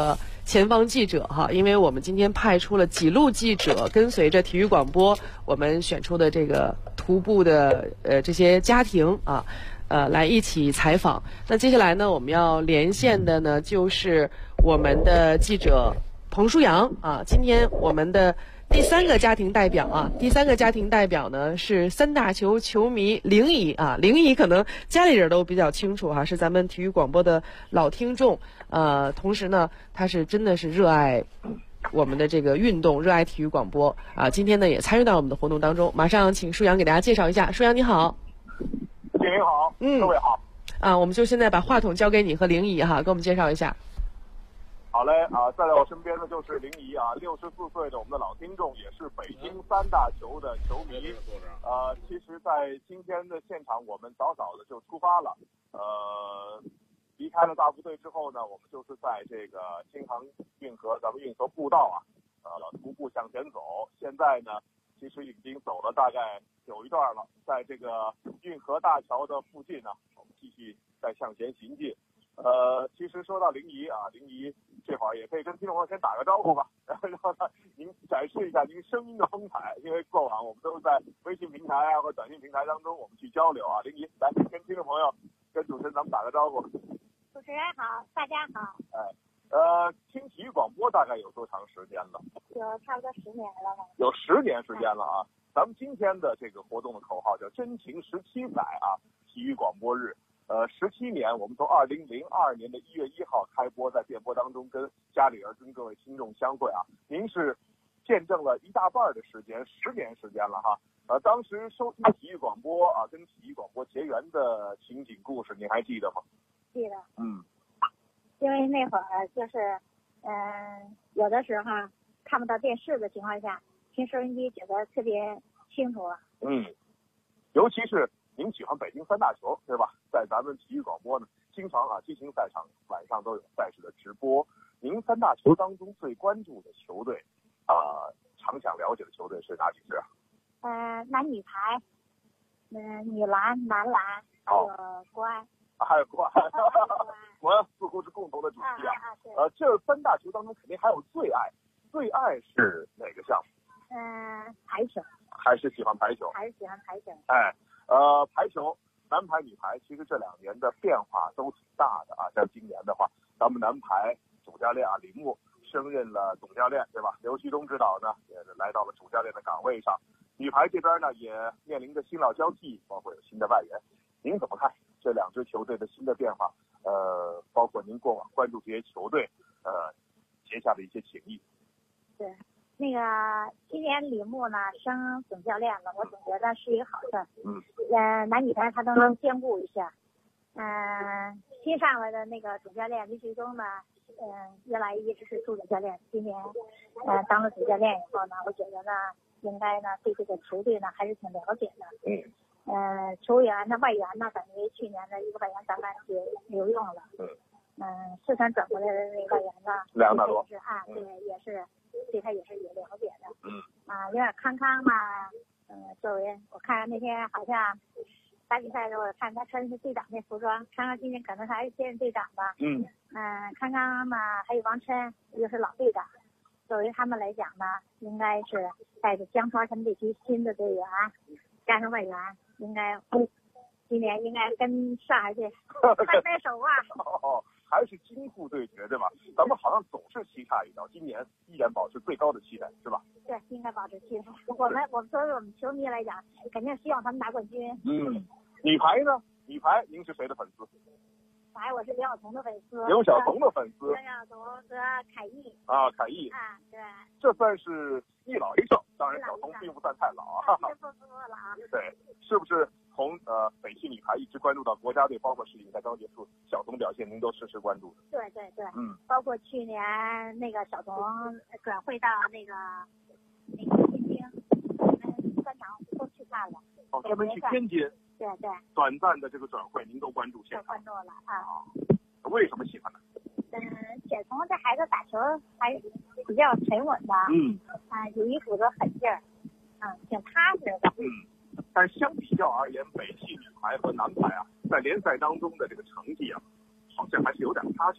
前方记者哈，因为我们今天派出了几路记者，跟随着体育广播，我们选出的这个徒步的这些家庭啊，来一起采访。那接下来呢，我们要连线的呢就是我们的记者彭舒阳啊。今天我们的第三个家庭代表呢是三大球球迷凌姨啊。凌姨可能家里人都比较清楚哈，是咱们体育广播的老听众。同时呢，她是真的是热爱我们的这个运动，热爱体育广播啊。今天呢也参与到我们的活动当中，马上请舒阳给大家介绍一下。舒阳你好。 您好，各位好。 我们就现在把话筒交给你和凌姨哈，给我们介绍一下。 好嘞在我身边的就是凌姨啊，64岁的我们的老听众，也是北京三大球的球迷。其实，在今天的现场，我们早早的就出发了。离开了大部队之后呢，我们就是在这个京杭运河，咱们运河步道徒步向前走。现在呢，其实已经走了大概有一段了，在这个运河大桥的附近呢，我们继续再向前行进。其实说到凌姨啊，凌姨这会儿也可以跟听众朋友先打个招呼吧，然后呢，您展示一下您声音的风采，因为过往我们都是在微信平台啊或短信平台当中我们去交流啊。凌姨来跟听众朋友、跟主持人咱们打个招呼。 主持人好，大家好。 听体育广播大概有多长时间了？ 有差不多10年了吧。 有10年时间了啊！咱们今天的这个活动的口号叫真情17载啊，体育广播日。17年，我们从2002年的1月1号开播，在电波当中跟家里人、跟各位听众相会啊。您是见证了一大半的时间，10年时间了哈。当时收听体育广播啊，跟体育广播结缘的情景故事，您还记得吗？ 记得。因为那会儿就是，有的时候看不到电视的情况下，听收音机觉得特别清楚了。 尤其是您喜欢北京三大球，对吧？在咱们体育广播呢，经常激情赛场晚上都有赛事的直播。您三大球当中最关注的球队，常想了解的球队是哪几支啊？ 男女排，女篮、男篮，还有国安。 还有国安，国安似乎是共同的主题啊。这三大球当中肯定还有最爱，最爱是哪个项目？ 排球。 还是喜欢排球？ 还是喜欢排球。 排球男排、女排，其实这2年的变化都挺大的啊。像今年的话，咱们男排主教练李木升任了总教练，对吧？刘旭东指导呢，也来到了主教练的岗位上。女排这边呢，也面临着新老交替，包括有新的外援。您怎么看这2支球队的新的变化？包括您过往关注这些球队，结下的一些情谊。 对，那个今年李木呢升总教练了，我总觉得是一个好事。男女排他都能兼顾一下。新上来的那个总教练李旭东呢，原来一直是助理教练，今年当了总教练以后呢，我觉得呢，应该呢对这个球队呢还是挺了解的。球员的外援呢，等于去年的一个外援档案也留用了。四川转过来的那个外援呢 ，2大多是对，也是对他也是有了解的。另外康康呢，作为我看那天好像打比赛的时候，我看他穿的是队长那服装，康康今年可能还是现任队长吧。康康呢还有王琛，又是老队长。作为他们来讲呢，应该是带着江川他们这批新的队员加上外援，应该今年应该跟上海队拍手啊！ 还是金沪对决，对吧？咱们好像总是棋差一脚，今年依然保持最高的期待，是吧？ 对，应该保持期待。我们作为我们球迷来讲，肯定希望他们拿冠军。 女排呢？女排您是谁的粉丝？ 我是刘晓彤的粉丝。 刘晓彤的粉丝。 刘晓彤和凯毅。 凯毅。 对。 这算是一老一少，当然小彤并不算太老啊。对，是不是从北汽女排一直关注到国家队，包括世锦赛刚结束，小彤表现您都时时关注的？ 对。包括去年那个小彤转会到那个天津，我们3场都去看了。 他们去天津。 对。 短暂的这个转会，您都关注现场？ 关注了为什么喜欢呢？ 小彤这孩子打球还比较沉稳的。有一股子狠劲儿。挺踏实的。 但相比较而言，北汽女排和男排在联赛当中的这个成绩好像还是有点差距。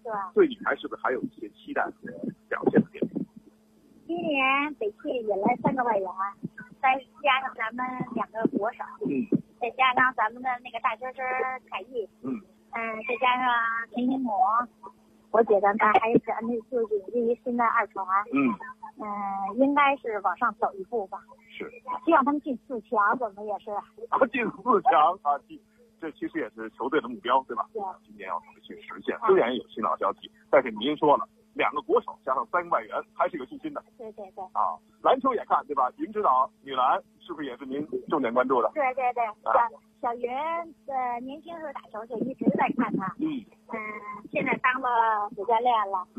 对你还是不是还有一些期待和表现的点？ 今年北汽引来3个外援，再加上咱们2个国手，再加上咱们的那个大学生凯毅，再加上陈新武，我觉得呢还是就引进于新的2传，应该是往上走一步吧。 是， 希望他们进4强，怎么也是。 进4强啊！这其实也是球队的目标，对吧？对。今年要怎么去实现？虽然有新老交替，但是您说了，2个国手加上3个外援，还是有信心的。对。啊，篮球也看，对吧？云指导女篮是不是也是您重点关注的？对。小云年轻时候打球就一直在看她。现在当了主教练了。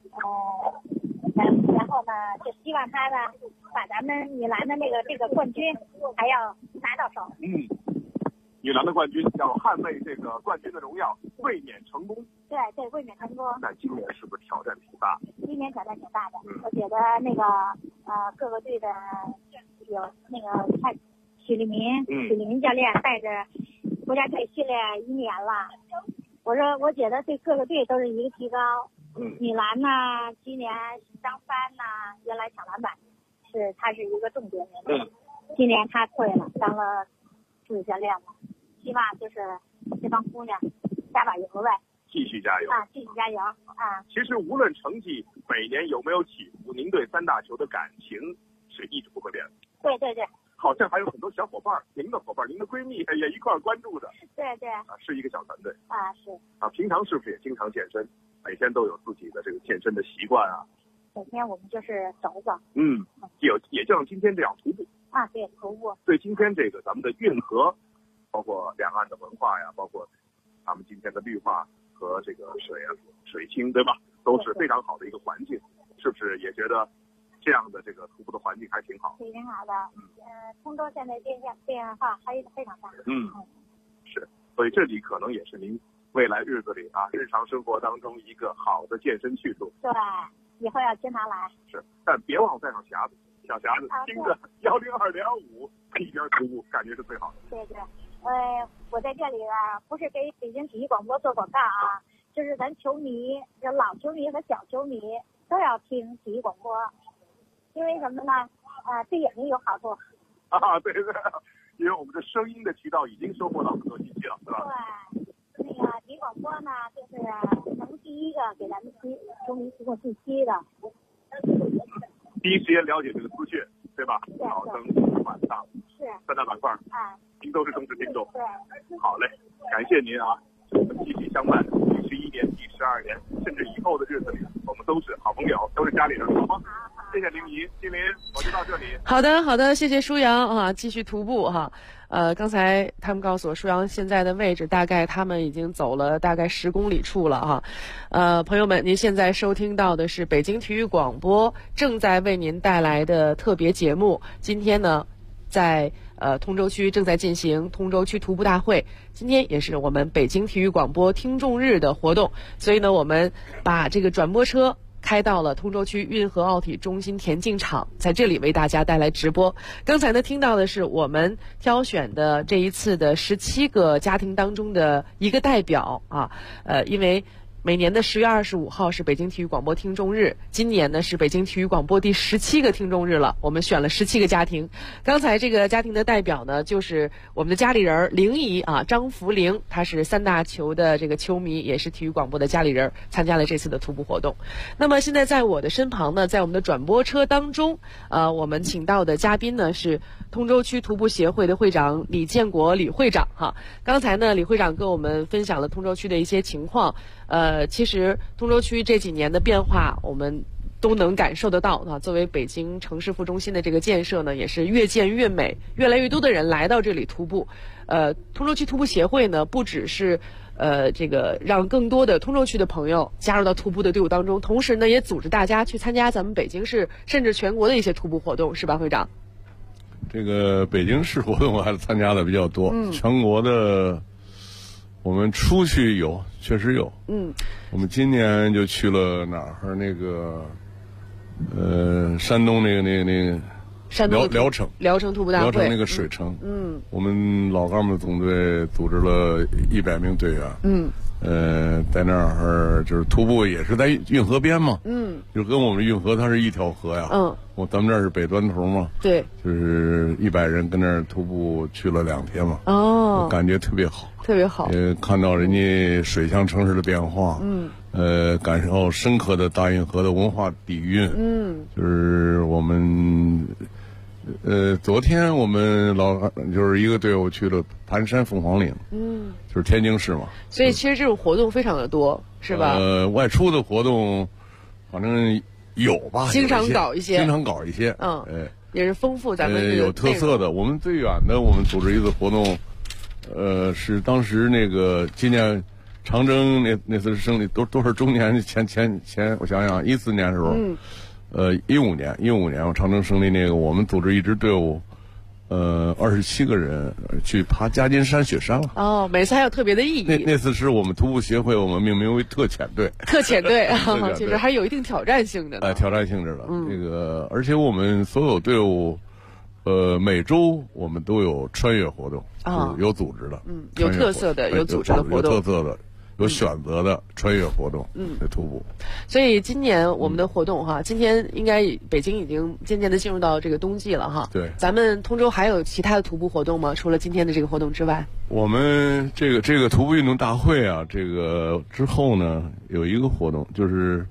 然后呢，就希望她呢，把咱们女篮的这个冠军还要拿到手。女篮的冠军要捍卫这个冠军的荣耀，卫冕成功。对，卫冕成功。那今年是不是挑战挺大？今年挑战挺大的，我觉得各个队的有看许立民教练带着国家队训练1年了，我觉得对各个队都是一个提高。女篮呢，今年张帆呢，原来抢篮板他是一个重点人物，今年他退了，当了助理教练了。希望就是这帮姑娘加把油呗，继续加油啊！继续加油啊！其实无论成绩每年有没有起伏，您对3大球的感情是一直不会变的。对。好像还有很多小伙伴，您的伙伴、您的闺蜜也一块关注着。对。是一个小团队啊，是啊。平常是不是也经常健身？每天都有自己的这个健身的习惯啊？每天我们就是走走。也就像今天这样徒步啊，对，徒步。对，今天这个咱们的运河。包括两岸的文化呀，包括他们今天的绿化和这个水清，对吧？都是非常好的一个环境，是不是也觉得这样的这个徒步的环境还挺好？挺好的。通州现在变化还非常大。是，所以这里可能也是您未来日子里日常生活当中一个好的健身去处。对，以后要经常来。是，但别忘了带上匣子，小匣子听着102.5一边徒步，感觉是最好的。对。我在这里不是给北京体育广播做广告啊，就是咱球迷，老球迷和小球迷都要听体育广播，因为什么呢？对眼睛有好处。对，因为我们的声音的渠道已经收获到很多信息了，是吧？对，体育广播呢，就是能第一个给咱们球迷提供信息的，第一时间了解这个资讯，对吧？早晨、晚上是3大板块。您都是忠实听众。对，好嘞，感谢您啊！我们继续相伴第11年、第12年，甚至以后的日子里，我们都是好朋友，都是家里人，好吗？谢谢林怡，金林，我就到这里。好的，谢谢舒阳啊，继续徒步哈。刚才他们告诉我，舒阳现在的位置大概他们已经走了大概10公里处了哈。朋友们，您现在收听到的是北京体育广播正在为您带来的特别节目。今天呢，在通州区正在进行通州区徒步大会，今天也是我们北京体育广播听众日的活动，所以呢，我们把这个转播车开到了通州区运河奥体中心田径场，在这里为大家带来直播。刚才呢，听到的是我们挑选的这一次的17个家庭当中的一个代表啊，因为每年的10月25号是北京体育广播听众日，今年呢是北京体育广播第17个听众日了，我们选了17个家庭。刚才这个家庭的代表呢，就是我们的家里人玲姨啊，张福玲，她是3大球的这个球迷，也是体育广播的家里人，参加了这次的徒步活动。那么现在在我的身旁呢，在我们的转播车当中，我们请到的嘉宾呢是通州区徒步协会的会长李建国李会长哈。刚才呢，李会长跟我们分享了通州区的一些情况。其实通州区这几年的变化，我们都能感受得到啊。作为北京城市副中心的这个建设呢，也是越建越美，越来越多的人来到这里徒步。通州区徒步协会呢，不只是这个让更多的通州区的朋友加入到徒步的队伍当中，同时呢，也组织大家去参加咱们北京市甚至全国的一些徒步活动，是吧，会长？ 这个北京市活动还是参加的比较多，全国的。我们出去确实有。我们今年就去了哪儿？那个山东那个山东聊城徒步大会， 聊城那个水城，我们老干部总队组织了100名队员，在那儿就是徒步，也是在运河边嘛，就跟我们运河它是一条河呀，咱们这儿是北端头嘛， 对， 就是100人跟那儿徒步去了2天嘛，感觉特别好， 特别好， 看到人家水乡城市的变化，感受深刻的大运河的文化底蕴，就是我们，昨天我们就是一个队伍去了盘山凤凰岭，就是天津市嘛， 所以其实这种活动非常的多，是吧？ 外出的活动，反正有吧， 经常搞一些，也是丰富咱们有特色的。我们最远的，我们组织一次活动，是当时那个纪念长征那次胜利多少周年前，我想想，14年的时候，15年长征胜利那个，我们组织一支队伍，27个人去爬夹金山雪山了。 每次还有特别的意义。 那次是我们徒步协会，我们命名为特遣队。 特遣队其实还有一定挑战性的。 挑战性质的。这个，而且我们所有队伍，每周我们都有穿越活动，有组织的， 有特色的，有组织的活动， 有特色的。有选择的穿越活动，徒步。 所以今年我们的活动今天应该北京已经渐渐的进入到这个冬季了哈。 对， 咱们通州还有其他的徒步活动吗？除了今天的这个活动之外？ 我们这个徒步运动大会啊，这个之后呢有一个活动，就是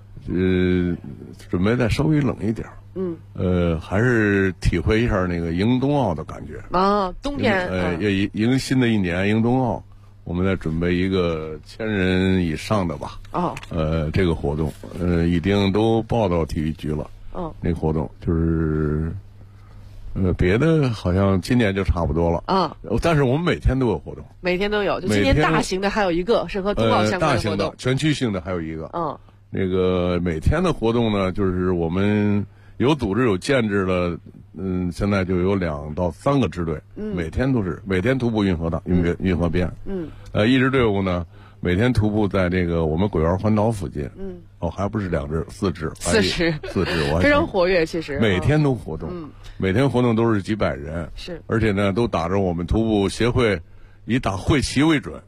准备再稍微冷一点。还是体会一下那个迎冬奥的感觉冬天迎新的一年，迎冬奥。我们在准备一个1000人以上的吧，这个活动，已经都报到体育局了。那个活动就是，别的好像今年就差不多了。但是我们每天都有活动， 每天都有。就今天大型的还有一个是和冬奥相关的活动， 大型的全区性的还有一个。那个每天的活动呢，就是我们有组织有建制的。现在就有2到3个支队，每天徒步运河边，一支队伍呢，每天徒步在这个我们鬼园环岛附近，还不是2支，4支，我非常活跃，其实每天都活动，每天活动都是几百人， 是， 而且呢，都打着我们徒步协会以打会旗为准，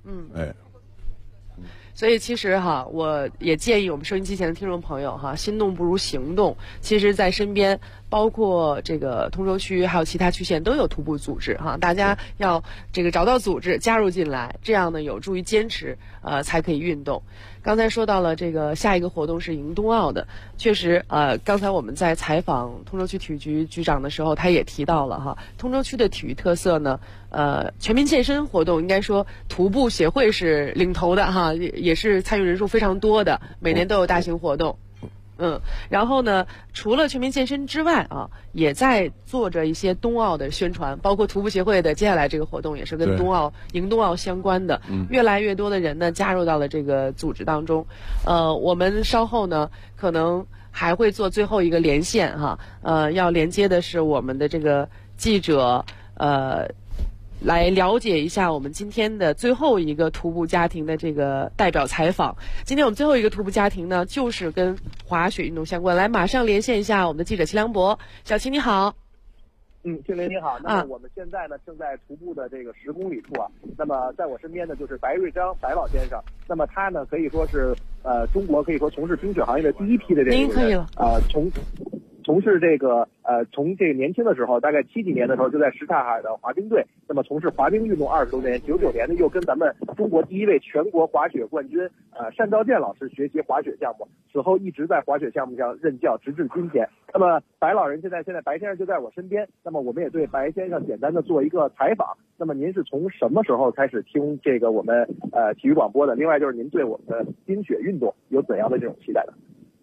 所以其实我也建议我们收音机前的听众朋友心动不如行动。其实，在身边，包括这个通州区，还有其他区县都有徒步组织大家要这个找到组织加入进来，这样呢有助于坚持，才可以运动。刚才说到了这个下一个活动是迎冬奥的，确实刚才我们在采访通州区体育局局长的时候，他也提到了通州区的体育特色呢，全民健身活动应该说徒步协会是领头的也是参与人数非常多的，每年都有大型活动。然后呢，除了全民健身之外也在做着一些冬奥的宣传，包括徒步协会的接下来这个活动也是跟迎冬奥相关的，越来越多的人呢加入到了这个组织当中。我们稍后呢可能还会做最后一个连线要连接的是我们的这个记者来了解一下我们今天的最后一个徒步家庭的这个代表采访。今天我们最后一个徒步家庭呢，就是跟滑雪运动相关。来，马上连线一下我们的记者齐良博。小齐你好。 庆林你好。那么我们现在呢正在徒步的这个10公里处那么在我身边呢就是白瑞章白老先生。那么他呢可以说是中国可以说从事冰雪行业的第一批的这个人。 您可以了。 从事这个从这个年轻的时候，大概70几年的时候就在什刹海的滑冰队，那么从事滑冰运动20多年，99年呢又跟咱们中国第一位全国滑雪冠军单兆健老师学习滑雪项目，此后一直在滑雪项目上任教，直至今天。那么白老人现在白先生就在我身边，那么我们也对白先生简单的做一个采访。那么您是从什么时候开始听这个我们体育广播的？另外就是您对我们的冰雪运动有怎样的这种期待呢？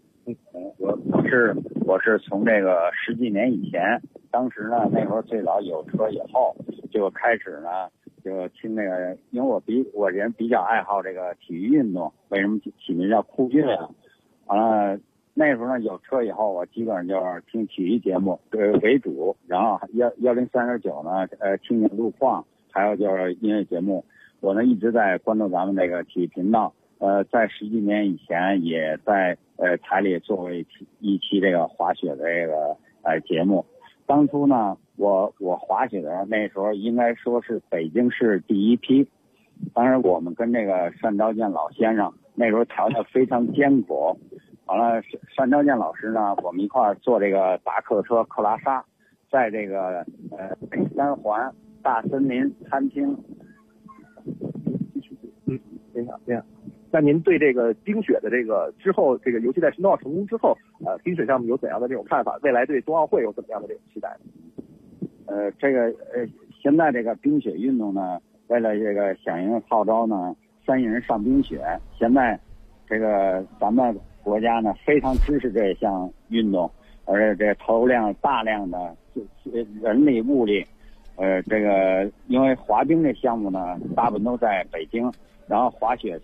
我是从这个10几年以前，当时呢那时候最早有车以后，就开始呢就听那个，因为我人比较爱好这个体育运动，为什么起名叫酷运啊？完了那时候呢有车以后，我基本上就是听体育节目为主，然后103.9呢听听路况，还有就是音乐节目。我呢一直在关注咱们这个体育频道。在10几年以前，也在台里做过一期这个滑雪的这个节目。 当初呢，我滑雪那时候应该说是北京市第一批。当然，我们跟这个单昭健老先生那时候条件非常艰苦。完了，单昭健老师呢，我们一块儿坐这个大客车克拉莎，在这个北三环大森林餐厅。 这样。那您对这个冰雪的这个之后，这个尤其在冬奥成功之后，冰雪项目有怎样的这种看法？未来对冬奥会有怎么样的这种期待？ 现在这个冰雪运动呢，为了这个响应号召呢，3亿人上冰雪。现在这个咱们国家呢非常支持这项运动，而且这投量大量的人力物力。这个因为滑冰这项目呢，大部分都在北京，然后滑雪。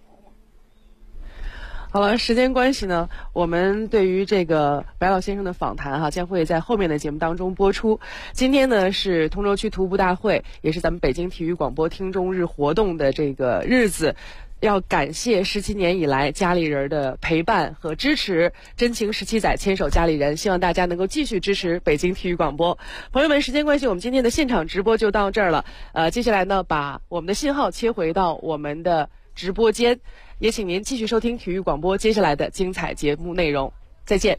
好了，时间关系呢，我们对于这个白老先生的访谈将会在后面的节目当中播出。今天呢是通州区徒步大会，也是咱们北京体育广播听众日活动的这个日子。要感谢17年以来家里人的陪伴和支持，真情17载，牵手家里人。希望大家能够继续支持北京体育广播。朋友们，时间关系，我们今天的现场直播就到这儿了。接下来呢，把我们的信号切回到我们的直播间，也请您继续收听体育广播接下来的精彩节目内容。再见。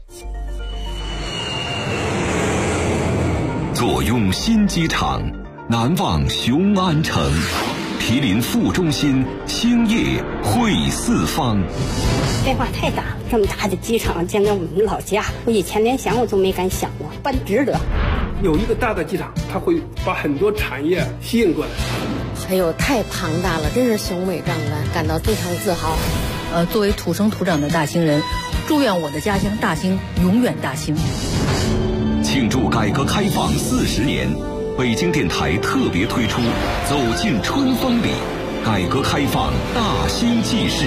坐拥新机场，难忘雄安城。毗邻副中心，兴业汇四方。 变化太大，这么大的机场建在我们老家，我以前连想我都没敢想过，办值得。 有一个大的机场，它会把很多产业吸引过来。 哎呦，太庞大了，真是雄伟壮观，感到非常自豪。 作为土生土长的大兴人，祝愿我的家乡大兴永远大兴。 庆祝改革开放40年。北京电台特别推出《走进春风里》，改革开放大兴纪事。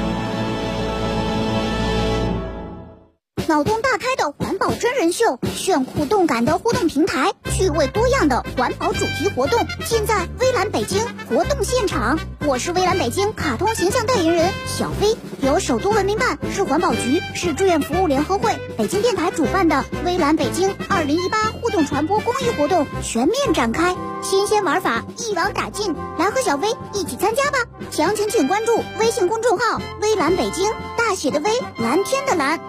脑洞大开的环保真人秀，炫酷动感的互动平台，趣味多样的环保主题活动，尽在微蓝北京活动现场。我是微蓝北京卡通形象代言人小飞，由首都文明办、市环保局、市志愿服务联合会、北京电台主办的微蓝北京2018互动传播公益活动全面展开，新鲜玩法一网打尽，来和小飞一起参加吧！详情请关注微信公众号微蓝北京，大写的微，蓝天的蓝。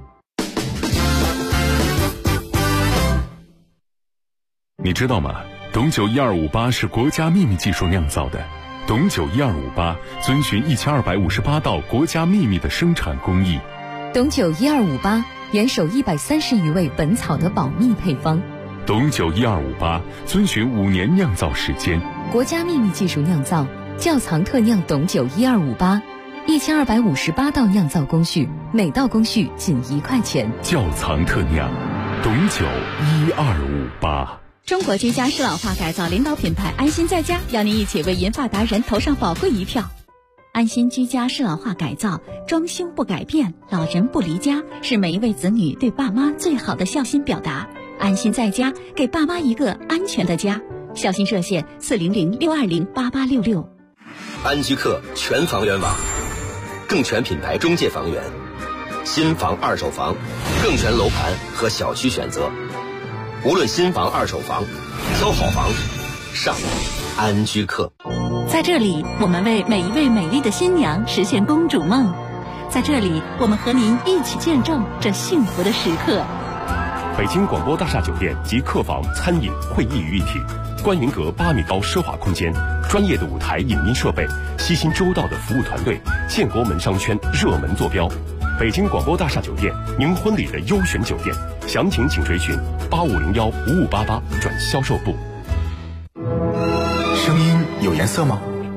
你知道吗？董酒12588是国家秘密技术酿造的。董酒12588遵循1258道国家秘密的生产工艺。 董酒1258严守130余味本草的保密配方。 董酒12588遵循5年酿造时间。 国家秘密技术酿造，窖藏特酿董酒12588，1258道酿造工序，每道工序仅1块钱。 窖藏特酿，董酒12588。 中国居家适老化改造领导品牌安心在家，邀您一起为银发达人投上宝贵一票。安心居家适老化改造，装修不改变，老人不离家，是每一位子女对爸妈最好的孝心表达。安心在家，给爸妈一个安全的家。孝心热线400-620-8866。 安居客全房源网，更全品牌中介房源，新房二手房，更全楼盘和小区选择。无论新房二手房，挑好房上安居客。 在这里，我们为每一位美丽的新娘实现公主梦。在这里，我们和您一起见证这幸福的时刻。 北京广播大厦酒店集客房、餐饮、会议于一体，观云阁8米高奢华空间，专业的舞台影音设备，悉心周到的服务团队，建国门商圈热门坐标。北京广播大厦酒店，您婚礼的优选酒店，详情请垂询8501-5588转销售部。 声音有颜色吗？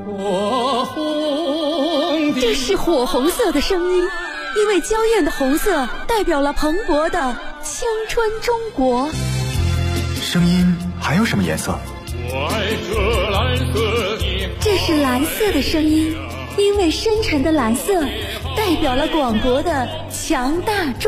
这是火红色的声音，因为娇艳的红色代表了蓬勃的青春中国。 声音还有什么颜色？ 这是蓝色的声音，因为深沉的蓝色代表了广博的强大中